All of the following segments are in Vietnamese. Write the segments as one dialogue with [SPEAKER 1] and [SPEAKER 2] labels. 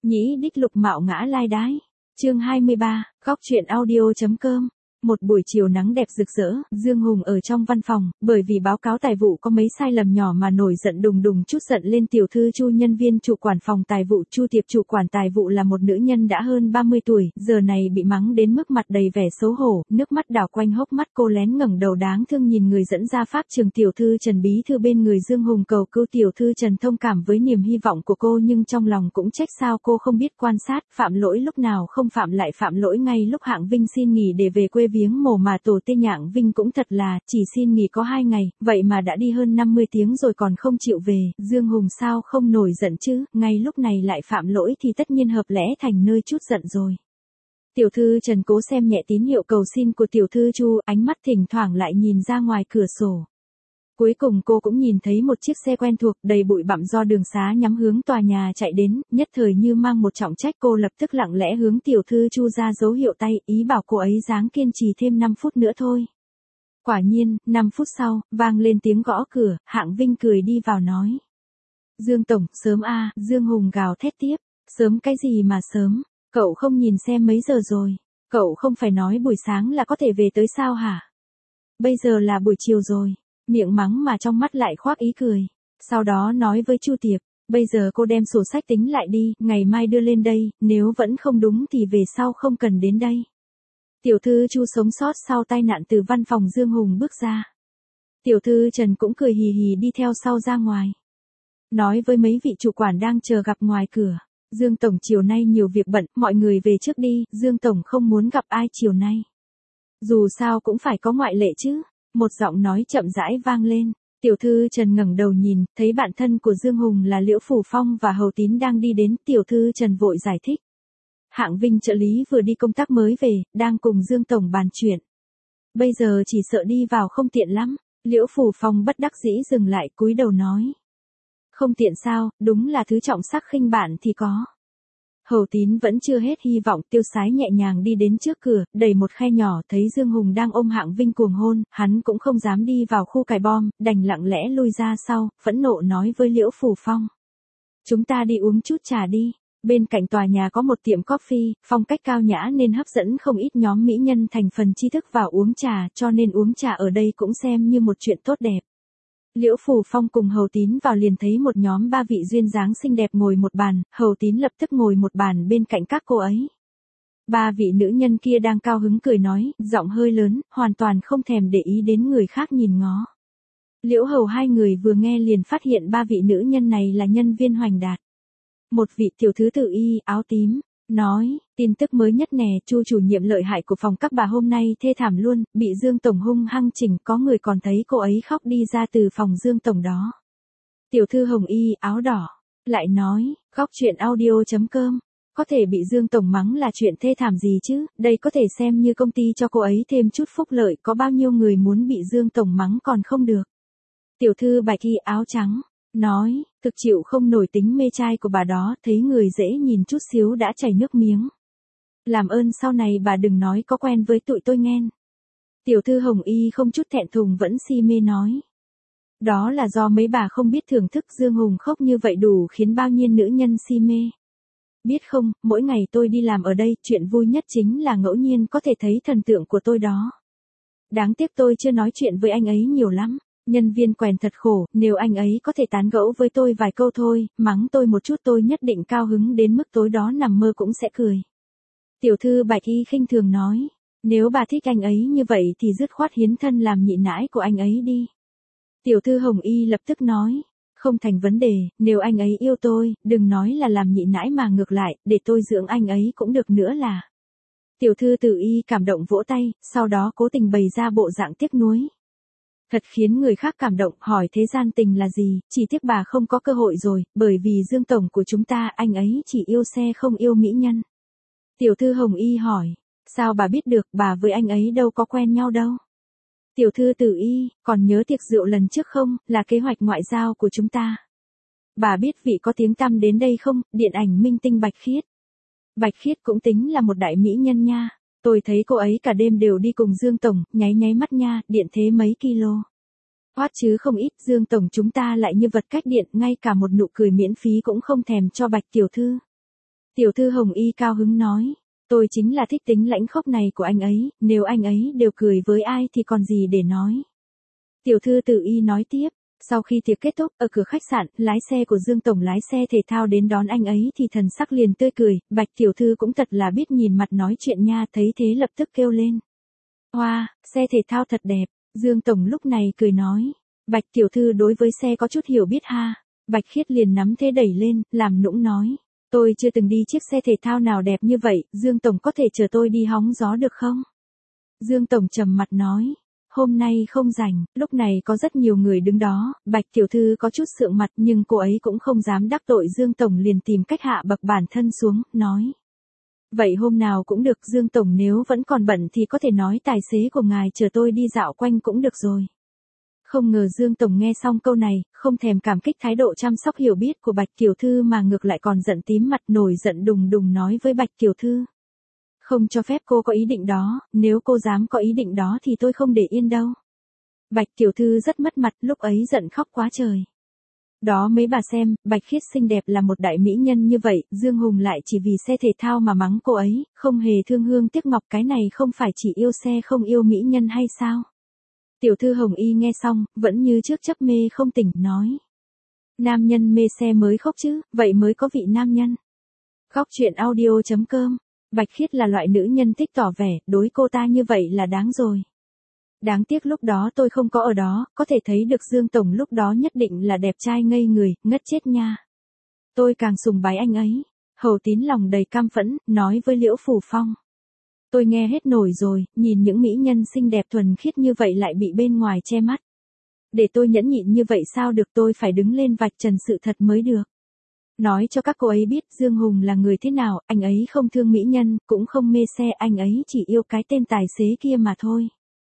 [SPEAKER 1] Nhĩ đích lục mạo ngã lai đái. Chương 23, góc truyện audio.com. Một buổi chiều nắng đẹp rực rỡ, Dương Hùng ở trong văn phòng, bởi vì báo cáo tài vụ có mấy sai lầm nhỏ mà nổi giận đùng đùng chút giận lên tiểu thư Chu, nhân viên chủ quản phòng tài vụ. Chu Tiệp chủ quản tài vụ là một nữ nhân đã hơn 30 tuổi, giờ này bị mắng đến mức mặt đầy vẻ xấu hổ, nước mắt đảo quanh hốc mắt, cô lén ngẩng đầu đáng thương nhìn người dẫn ra pháp trường tiểu thư Trần bí thư bên người Dương Hùng cầu cứu. Tiểu thư Trần thông cảm với niềm hy vọng của cô nhưng trong lòng cũng trách sao cô không biết quan sát, phạm lỗi lúc nào không phạm lại phạm lỗi ngay lúc Hạng Vinh xin nghỉ để về quê viếng mồ mà tổ tiên Hạng Vinh cũng thật là, chỉ xin nghỉ có 2 ngày, vậy mà đã đi hơn 50 tiếng rồi còn không chịu về. Dương Hùng sao không nổi giận chứ, ngay lúc này lại phạm lỗi thì tất nhiên hợp lẽ thành nơi chút giận rồi. Tiểu thư Trần cố xem nhẹ tín hiệu cầu xin của tiểu thư Chu, ánh mắt thỉnh thoảng lại nhìn ra ngoài cửa sổ. Cuối cùng cô cũng nhìn thấy một chiếc xe quen thuộc đầy bụi bặm do đường xá nhắm hướng tòa nhà chạy đến, nhất thời như mang một trọng trách. Cô lập tức lặng lẽ hướng tiểu thư Chu ra dấu hiệu tay, ý bảo cô ấy ráng kiên trì thêm 5 phút nữa thôi. Quả nhiên, 5 phút sau, vang lên tiếng gõ cửa, Hạng Vinh cười đi vào nói. Dương Tổng, sớm à, Dương Hùng gào thét tiếp, sớm cái gì mà sớm, cậu không nhìn xem mấy giờ rồi, cậu không phải nói buổi sáng là có thể về tới sao hả? Bây giờ là buổi chiều rồi. Miệng mắng mà trong mắt lại khoác ý cười. Sau đó nói với Chu Tiệp, bây giờ cô đem sổ sách tính lại đi, ngày mai đưa lên đây, nếu vẫn không đúng thì về sau không cần đến đây. Tiểu thư Chu sống sót sau tai nạn từ văn phòng Dương Hùng bước ra. Tiểu thư Trần cũng cười hì hì đi theo sau ra ngoài. Nói với mấy vị chủ quản đang chờ gặp ngoài cửa, Dương Tổng chiều nay nhiều việc bận, mọi người về trước đi, Dương Tổng không muốn gặp ai chiều nay. Dù sao cũng phải có ngoại lệ chứ. Một giọng nói chậm rãi vang lên, tiểu thư Trần ngẩng đầu nhìn, thấy bạn thân của Dương Hùng là Liễu Phủ Phong và Hầu Tín đang đi đến. Tiểu thư Trần vội giải thích. Hạng Vinh trợ lý vừa đi công tác mới về, đang cùng Dương Tổng bàn chuyện. Bây giờ chỉ sợ đi vào không tiện lắm. Liễu Phủ Phong bất đắc dĩ dừng lại cúi đầu nói. Không tiện sao, đúng là thứ trọng sắc khinh bạn thì có. Hầu Tín vẫn chưa hết hy vọng, tiêu sái nhẹ nhàng đi đến trước cửa, đẩy một khe nhỏ, thấy Dương Hùng đang ôm Hạng Vinh cuồng hôn, hắn cũng không dám đi vào khu cài bom, đành lặng lẽ lui ra sau, phẫn nộ nói với Liễu Phủ Phong. Chúng ta đi uống chút trà đi, bên cạnh tòa nhà có một tiệm coffee, phong cách cao nhã nên hấp dẫn không ít nhóm mỹ nhân thành phần tri thức vào uống trà, cho nên uống trà ở đây cũng xem như một chuyện tốt đẹp. Liễu Phủ Phong cùng Hầu Tín vào liền thấy một nhóm 3 vị duyên dáng xinh đẹp ngồi một bàn, Hầu Tín lập tức ngồi một bàn bên cạnh các cô ấy. 3 vị nữ nhân kia đang cao hứng cười nói, giọng hơi lớn, hoàn toàn không thèm để ý đến người khác nhìn ngó. Liễu Hầu hai người vừa nghe liền phát hiện 3 vị nữ nhân này là nhân viên Hoành Đạt. Một vị tiểu thư tự y, áo tím, nói, tin tức mới nhất nè, Chu chủ nhiệm lợi hại của phòng các bà hôm nay thê thảm luôn, bị Dương Tổng hung hăng chỉnh, có người còn thấy cô ấy khóc đi ra từ phòng Dương Tổng đó. Tiểu thư hồng y, áo đỏ, lại nói, góc truyện audio.com, có thể bị Dương Tổng mắng là chuyện thê thảm gì chứ, đây có thể xem như công ty cho cô ấy thêm chút phúc lợi, có bao nhiêu người muốn bị Dương Tổng mắng còn không được. Tiểu thư bạch y, áo trắng, nói, thực chịu không nổi tính mê trai của bà đó, thấy người dễ nhìn chút xíu đã chảy nước miếng. Làm ơn sau này bà đừng nói có quen với tụi tôi nghen. Tiểu thư hồng y không chút thẹn thùng vẫn si mê nói. Đó là do mấy bà không biết thưởng thức, Dương Hùng khóc như vậy đủ khiến bao nhiêu nữ nhân si mê. Biết không, mỗi ngày tôi đi làm ở đây, chuyện vui nhất chính là ngẫu nhiên có thể thấy thần tượng của tôi đó. Đáng tiếc tôi chưa nói chuyện với anh ấy nhiều lắm. Nhân viên quèn thật khổ, nếu anh ấy có thể tán gẫu với tôi vài câu thôi, mắng tôi một chút tôi nhất định cao hứng đến mức tối đó nằm mơ cũng sẽ cười. Tiểu thư bạch y khinh thường nói, nếu bà thích anh ấy như vậy thì dứt khoát hiến thân làm nhị nãi của anh ấy đi. Tiểu thư hồng y lập tức nói, không thành vấn đề, nếu anh ấy yêu tôi, đừng nói là làm nhị nãi mà ngược lại, để tôi dưỡng anh ấy cũng được nữa là. Tiểu thư tử y cảm động vỗ tay, sau đó cố tình bày ra bộ dạng tiếc nuối. Thật khiến người khác cảm động, hỏi thế gian tình là gì, chỉ tiếc bà không có cơ hội rồi, bởi vì Dương Tổng của chúng ta, anh ấy chỉ yêu xe không yêu mỹ nhân. Tiểu thư hồng y hỏi, sao bà biết được, bà với anh ấy đâu có quen nhau đâu. Tiểu thư tử y, còn nhớ tiệc rượu lần trước không, là kế hoạch ngoại giao của chúng ta. Bà biết vị có tiếng tăm đến đây không, điện ảnh minh tinh Bạch Khiết. Bạch Khiết cũng tính là một đại mỹ nhân nha. Tôi thấy cô ấy cả đêm đều đi cùng Dương Tổng, nháy nháy mắt nha, điện thế mấy kilo. Hoát chứ không ít, Dương Tổng chúng ta lại như vật cách điện, ngay cả một nụ cười miễn phí cũng không thèm cho Bạch tiểu thư. Tiểu thư Hồng Y cao hứng nói. Tôi chính là thích tính lãnh khốc này của anh ấy, nếu anh ấy đều cười với ai thì còn gì để nói. Tiểu thư Từ Y nói tiếp. Sau khi tiệc kết thúc, ở cửa khách sạn, lái xe của Dương Tổng lái xe thể thao đến đón anh ấy thì thần sắc liền tươi cười, Bạch tiểu thư cũng thật là biết nhìn mặt nói chuyện nha, thấy thế lập tức kêu lên. Hoa, xe thể thao thật đẹp, Dương Tổng lúc này cười nói. Bạch tiểu thư đối với xe có chút hiểu biết ha. Bạch Khiết liền nắm thế đẩy lên, làm nũng nói. Tôi chưa từng đi chiếc xe thể thao nào đẹp như vậy, Dương Tổng có thể chờ tôi đi hóng gió được không? Dương Tổng trầm mặt nói. Hôm nay không rảnh, lúc này có rất nhiều người đứng đó, Bạch tiểu thư có chút sượng mặt nhưng cô ấy cũng không dám đắc tội Dương Tổng liền tìm cách hạ bậc bản thân xuống, nói. Vậy hôm nào cũng được Dương Tổng nếu vẫn còn bận thì có thể nói tài xế của ngài chờ tôi đi dạo quanh cũng được rồi. Không ngờ Dương Tổng nghe xong câu này, không thèm cảm kích thái độ chăm sóc hiểu biết của Bạch tiểu thư mà ngược lại còn giận tím mặt nổi giận đùng đùng nói với Bạch tiểu thư. Không cho phép cô có ý định đó, nếu cô dám có ý định đó thì tôi không để yên đâu. Bạch tiểu thư rất mất mặt, lúc ấy giận khóc quá trời. Đó mấy bà xem, Bạch Khiết xinh đẹp là một đại mỹ nhân như vậy, Dương Hùng lại chỉ vì xe thể thao mà mắng cô ấy, không hề thương hương tiếc ngọc, cái này không phải chỉ yêu xe không yêu mỹ nhân hay sao? Tiểu thư Hồng Y nghe xong, vẫn như trước chấp mê không tỉnh, nói. Nam nhân mê xe mới khóc chứ, vậy mới có vị nam nhân. Góc truyện audio.com. Bạch Khiết là loại nữ nhân thích tỏ vẻ, đối cô ta như vậy là đáng rồi. Đáng tiếc lúc đó tôi không có ở đó, có thể thấy được Dương Tổng lúc đó nhất định là đẹp trai ngây người, ngất chết nha. Tôi càng sùng bái anh ấy. Hầu Tín lòng đầy cam phẫn, nói với Liễu Phủ Phong. Tôi nghe hết nổi rồi, nhìn những mỹ nhân xinh đẹp thuần khiết như vậy lại bị bên ngoài che mắt. Để tôi nhẫn nhịn như vậy sao được, tôi phải đứng lên vạch trần sự thật mới được. Nói cho các cô ấy biết Dương Hùng là người thế nào, anh ấy không thương mỹ nhân, cũng không mê xe, anh ấy chỉ yêu cái tên tài xế kia mà thôi.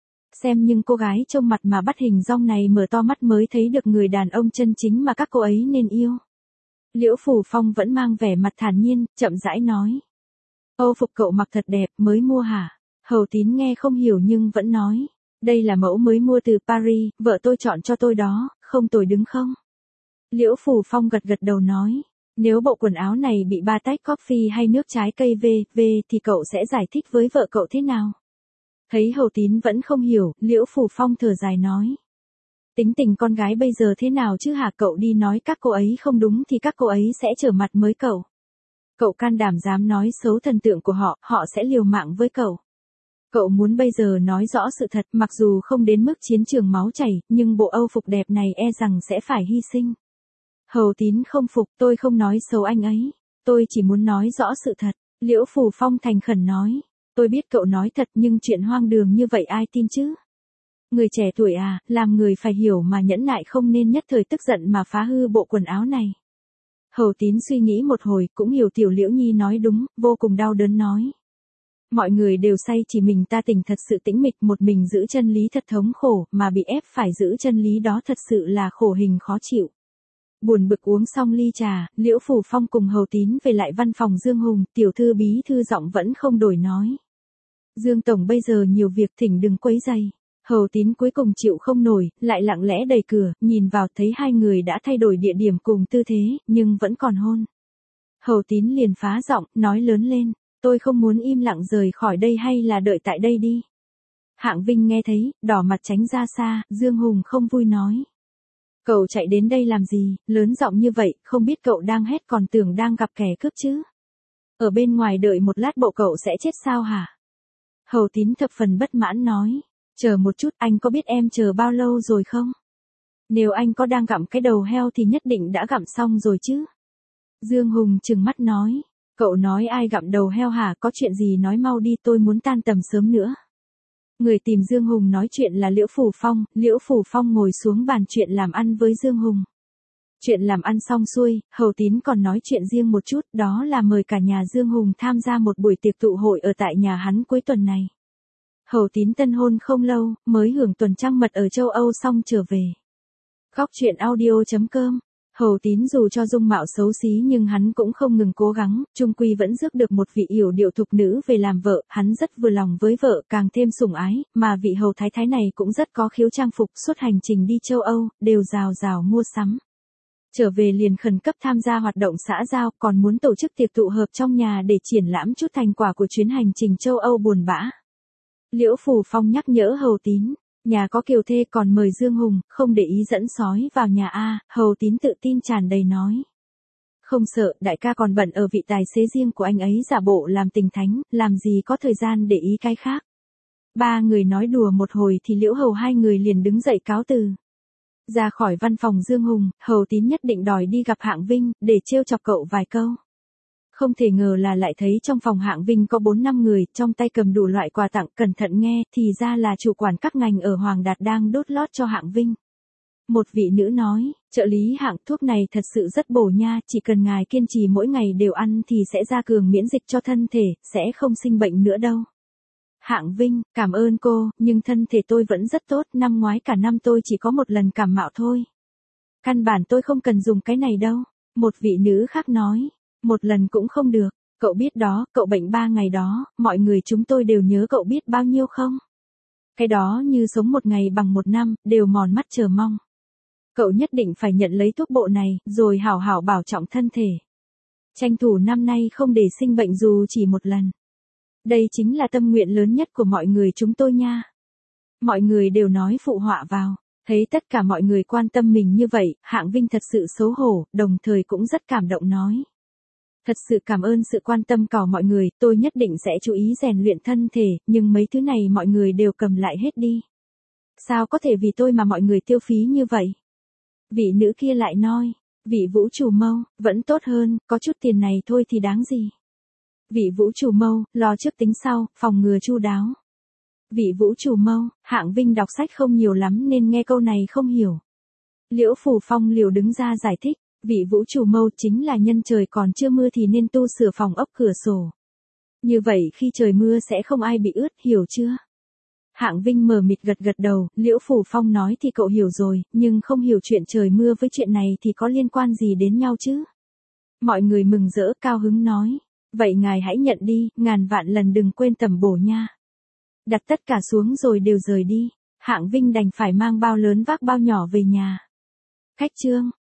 [SPEAKER 1] Xem nhưng cô gái trông mặt mà bắt hình dong này mở to mắt mới thấy được người đàn ông chân chính mà các cô ấy nên yêu. Liễu Phủ Phong vẫn mang vẻ mặt thản nhiên, chậm rãi nói. Âu phục cậu mặc thật đẹp, mới mua hả? Hầu Tín nghe không hiểu nhưng vẫn nói. Đây là mẫu mới mua từ Paris, vợ tôi chọn cho tôi đó, không tồi đúng không? Liễu Phủ Phong gật gật đầu nói. Nếu bộ quần áo này bị ba tách coffee hay nước trái cây v thì cậu sẽ giải thích với vợ cậu thế nào? Thấy Hầu Tín vẫn không hiểu, Liễu Phủ Phong thở dài nói. Tính tình con gái bây giờ thế nào chứ hả, cậu đi nói các cô ấy không đúng thì các cô ấy sẽ trở mặt với cậu. Cậu can đảm dám nói xấu thần tượng của họ, họ sẽ liều mạng với cậu. Cậu muốn bây giờ nói rõ sự thật, mặc dù không đến mức chiến trường máu chảy, nhưng bộ Âu phục đẹp này e rằng sẽ phải hy sinh. Hầu Tín không phục, tôi không nói xấu anh ấy. Tôi chỉ muốn nói rõ sự thật. Liễu Phủ Phong thành khẩn nói. Tôi biết cậu nói thật nhưng chuyện hoang đường như vậy ai tin chứ? Người trẻ tuổi à, làm người phải hiểu mà nhẫn nại, không nên nhất thời tức giận mà phá hư bộ quần áo này. Hầu Tín suy nghĩ một hồi, cũng hiểu Tiểu Liễu Nhi nói đúng, vô cùng đau đớn nói. Mọi người đều say chỉ mình ta tỉnh thật sự tĩnh mịch, một mình giữ chân lý thật thống khổ, mà bị ép phải giữ chân lý đó thật sự là khổ hình khó chịu. Buồn bực uống xong ly trà, Liễu Phủ Phong cùng Hầu Tín về lại văn phòng Dương Hùng, tiểu thư bí thư giọng vẫn không đổi nói. Dương Tổng bây giờ nhiều việc, thỉnh đừng quấy rầy. Hầu Tín cuối cùng chịu không nổi, lại lặng lẽ đẩy cửa, nhìn vào thấy hai người đã thay đổi địa điểm cùng tư thế, nhưng vẫn còn hôn. Hầu Tín liền phá giọng, nói lớn lên, tôi không muốn im lặng rời khỏi đây hay là đợi tại đây đi. Hạng Vinh nghe thấy, đỏ mặt tránh ra xa, Dương Hùng không vui nói. Cậu chạy đến đây làm gì, lớn giọng như vậy, không biết cậu đang hét còn tưởng đang gặp kẻ cướp chứ. Ở bên ngoài đợi một lát bộ cậu sẽ chết sao hả? Hầu Tín thập phần bất mãn nói. Chờ một chút, anh có biết em chờ bao lâu rồi không? Nếu anh có đang gặm cái đầu heo thì nhất định đã gặm xong rồi chứ. Dương Hùng trừng mắt nói. Cậu nói ai gặm đầu heo hả, có chuyện gì nói mau đi, tôi muốn tan tầm sớm nữa. Người tìm Dương Hùng nói chuyện là Liễu Phủ Phong, Liễu Phủ Phong ngồi xuống bàn chuyện làm ăn với Dương Hùng. Chuyện làm ăn xong xuôi, Hầu Tín còn nói chuyện riêng một chút, đó là mời cả nhà Dương Hùng tham gia một buổi tiệc tụ hội ở tại nhà hắn cuối tuần này. Hầu Tín tân hôn không lâu, mới hưởng tuần trăng mật ở châu Âu xong trở về. Góc truyện audio.com. Hầu Tín dù cho dung mạo xấu xí nhưng hắn cũng không ngừng cố gắng, chung quy vẫn rước được một vị yểu điệu thục nữ về làm vợ, hắn rất vừa lòng với vợ, càng thêm sủng ái, mà vị hầu thái thái này cũng rất có khiếu trang phục, suốt hành trình đi châu Âu, đều rào rào mua sắm. Trở về liền khẩn cấp tham gia hoạt động xã giao, còn muốn tổ chức tiệc tụ hợp trong nhà để triển lãm chút thành quả của chuyến hành trình châu Âu buồn bã. Liễu Phù Phong nhắc nhở Hầu Tín, nhà có kiều thê còn mời Dương Hùng, không để ý dẫn sói vào nhà a. Hầu Tín tự tin tràn đầy nói. Không sợ, đại ca còn bận ở vị tài xế riêng của anh ấy giả bộ làm tình thánh, làm gì có thời gian để ý cái khác. Ba người nói đùa một hồi thì Liễu Hầu hai người liền đứng dậy cáo từ. Ra khỏi văn phòng Dương Hùng, Hầu Tín nhất định đòi đi gặp Hạng Vinh, để trêu chọc cậu vài câu. Không thể ngờ là lại thấy trong phòng Hạng Vinh có 4-5 người, trong tay cầm đủ loại quà tặng, cẩn thận nghe, thì ra là chủ quản các ngành ở Hoàng Đạt đang đốt lót cho Hạng Vinh. Một vị nữ nói, trợ lý Hạng, thuốc này thật sự rất bổ nha, chỉ cần ngài kiên trì mỗi ngày đều ăn thì sẽ gia cường miễn dịch cho thân thể, sẽ không sinh bệnh nữa đâu. Hạng Vinh, cảm ơn cô, nhưng thân thể tôi vẫn rất tốt, năm ngoái cả năm tôi chỉ có một lần cảm mạo thôi. Căn bản tôi không cần dùng cái này đâu. Một vị nữ khác nói, một lần cũng không được, cậu biết đó, cậu bệnh 3 ngày đó, mọi người chúng tôi đều nhớ cậu biết bao nhiêu không? Cái đó như sống một ngày bằng một năm, đều mòn mắt chờ mong. Cậu nhất định phải nhận lấy thuốc bộ này, rồi hảo hảo bảo trọng thân thể. Tranh thủ năm nay không để sinh bệnh dù chỉ một lần. Đây chính là tâm nguyện lớn nhất của mọi người chúng tôi nha. Mọi người đều nói phụ họa vào. Thấy tất cả mọi người quan tâm mình như vậy, Hạng Vinh thật sự xấu hổ, đồng thời cũng rất cảm động nói. Thật sự cảm ơn sự quan tâm của mọi người, tôi nhất định sẽ chú ý rèn luyện thân thể, nhưng mấy thứ này mọi người đều cầm lại hết đi. Sao có thể vì tôi mà mọi người tiêu phí như vậy? Vị nữ kia lại nói, vị Vũ Chủ Mâu, vẫn tốt hơn, có chút tiền này thôi thì đáng gì. Vị Vũ Chủ Mâu, lo trước tính sau, phòng ngừa chu đáo. Vị Vũ Chủ Mâu, Hạng Vinh đọc sách không nhiều lắm nên nghe câu này không hiểu. Liễu Phù Phong liều đứng ra giải thích, vị Vũ Chủ Mâu chính là nhân trời còn chưa mưa thì nên tu sửa phòng ốc cửa sổ. Như vậy khi trời mưa sẽ không ai bị ướt, hiểu chưa? Hạng Vinh mờ mịt gật gật đầu, Liễu Phù Phong nói thì cậu hiểu rồi, nhưng không hiểu chuyện trời mưa với chuyện này thì có liên quan gì đến nhau chứ? Mọi người mừng rỡ cao hứng nói, vậy ngài hãy nhận đi, ngàn vạn lần đừng quên tẩm bổ nha. Đặt tất cả xuống rồi đều rời đi, Hạng Vinh đành phải mang bao lớn vác bao nhỏ về nhà. Cách chương